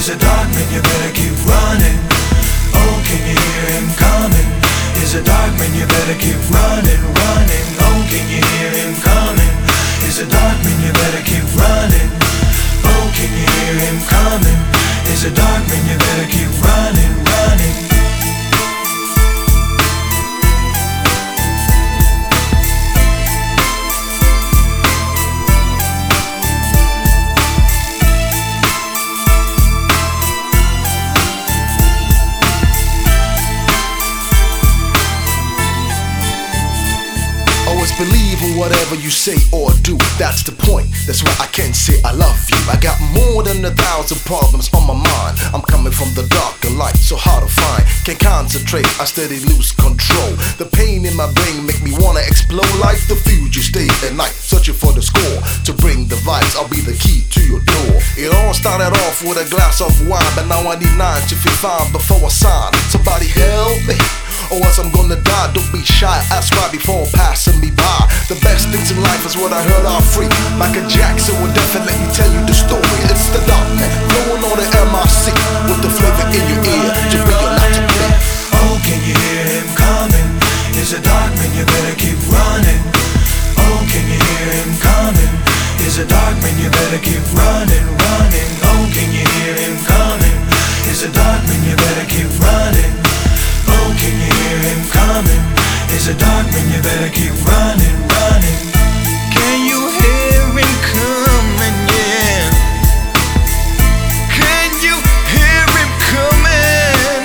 Is it dark, man? You better keep running. Oh, can you hear him coming? Is it dark, man? You better keep running, running. Oh, can you hear him coming? Is it dark, man? You better keep running. Oh, can you hear him coming? Is it dark, man? You better keep running, running. Believe in whatever you say or do, that's the point. That's why I can't say I love you. I got more than 1,000 problems on my mind. I'm coming from the dark and light, so hard to find. Can't concentrate, I steady lose control. The pain in my brain make me wanna explode. Like the fuse, you stay at night searching for the score. To bring the vibes, I'll be the key to your door. It all started off with a glass of wine, but now I need 9 to feel fine before I sign. Somebody help me, or else I'm gonna die. Don't be shy, ask why before passing me by. The best things in life is what I heard are free. Michael Jackson will definitely tell you the story. It's the dark man, blowing on the MIC with the flavor in your ear, to be or not to be. Oh, can you hear him coming? Is it dark, man? You better keep running. Oh, can you hear him coming? Is it dark, man? You better keep running, running. Oh, can you hear him coming? Is it dark, man? You better keep running. Oh, can you hear him coming? Is it dark, man? You better keep running, running. Can you hear him coming? Yeah. Can you hear him coming?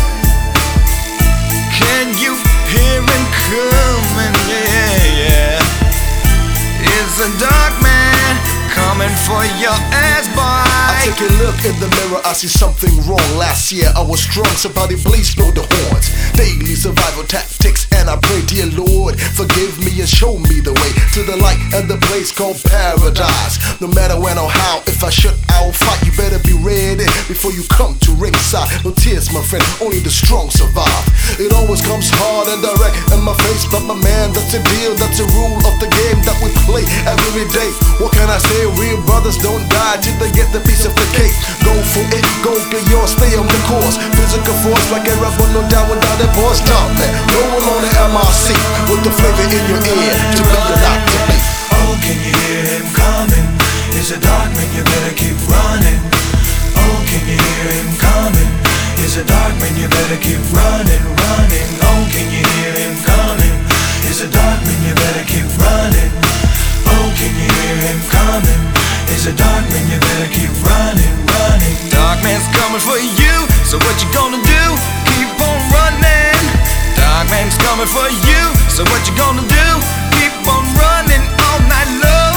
Can you hear him coming? Yeah, yeah. Is a dark man coming for your ass, boy? I take a look in the mirror, I see something wrong. Last year I was drunk, somebody please blow the horns. Daily survival tactics, and I pray, dear Lord, forgive me and show me the way to the light and the place called paradise. No matter when or how, if I should, I'll fight. You better be ready before you come to ringside. No tears, my friend, only the strong survive. It always comes hard and direct in my face, but my man, that's a deal, that's a rule of the game that we play every day. What can I say? Real brothers don't die till they get the piece of the cake. Go for it, go get yours, stay on the course. Physical force like a rubber, no doubt without a pause. Top man, rolling on the MIC with the flavor in your ear, to be or not to be. Oh, can you hear him coming? Is it dark, man? You better keep running. Oh, can you hear him coming? Is it dark, man? You better keep running, running. Oh, can you hear him coming? Is it dark, man? You better keep running. Oh, can you hear him coming? Is it dark, man? You better keep running, running. Dark man's coming for you, so what you gonna do? Keep on running. Dark man's coming for you, so what you gonna do? Keep on running all night long.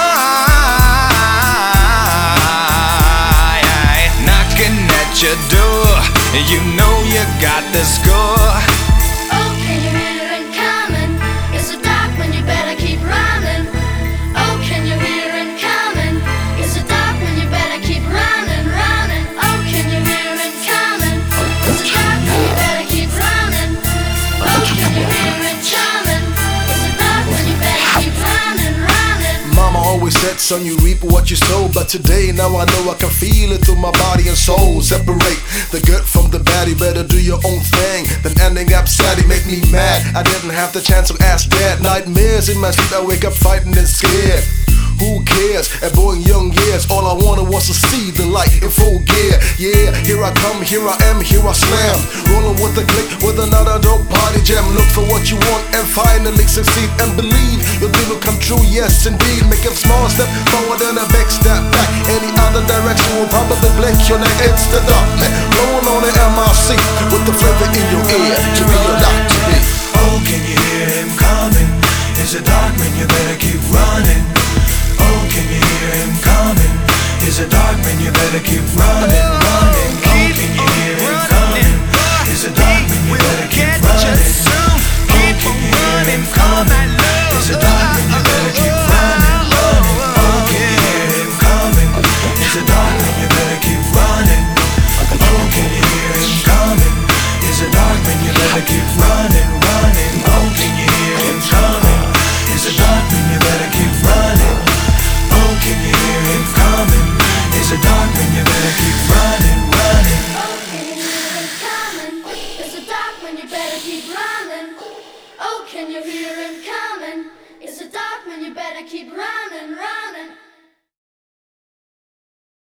Knocking at your door, you know you got the score. Oh, can you hear him coming? It's a dark man, you better keep running. Oh, can you hear him coming? It's a dark man, you better keep running, running. Oh, can you hear him coming? It's a dark man, you better keep running. Oh, can you hear him coming? It's a dark man, you better keep running, running. Mama always said, son, you reap what you sow. But today, now I know I can feel it through my body and soul. Separate the good from the bad, you better do your own thing. Then ending up sad, it make me mad. I didn't have the chance to ask dad. Nightmares in my sleep, I wake up fighting and scared. Who cares? At boy in young years, all I wanted was to see the light in full gear. Yeah, here I come, here I am, here I slam. Rolling with a click, with another dope party jam. Look for what you want and finally succeed. And believe your dream will come true, yes indeed. Make a small step forward and a big step back. Any other direction will probably blink your neck. It's the dark man, blowing on the MIC with the flavor in your ear, to be or not to be. Oh, can you hear him coming? Is it dark, man? You better keep running. Oh, can you hear him coming? Is it dark, man? You better keep running, running. Oh, can you hear him coming? Is it dark, man? You better keep running. Oh, can you hear him coming? Is it dark, man? You better keep running, running. Oh, can you hear him coming? Is it dark, man? You better keep running. Oh, can you hear him coming? Is it dark, man? You better keep running, running. Oh, can you hear him coming? Is it dark, man? You better keep running. Oh, can you hear him coming? Is it dark, man? You better keep running. better keep running, running.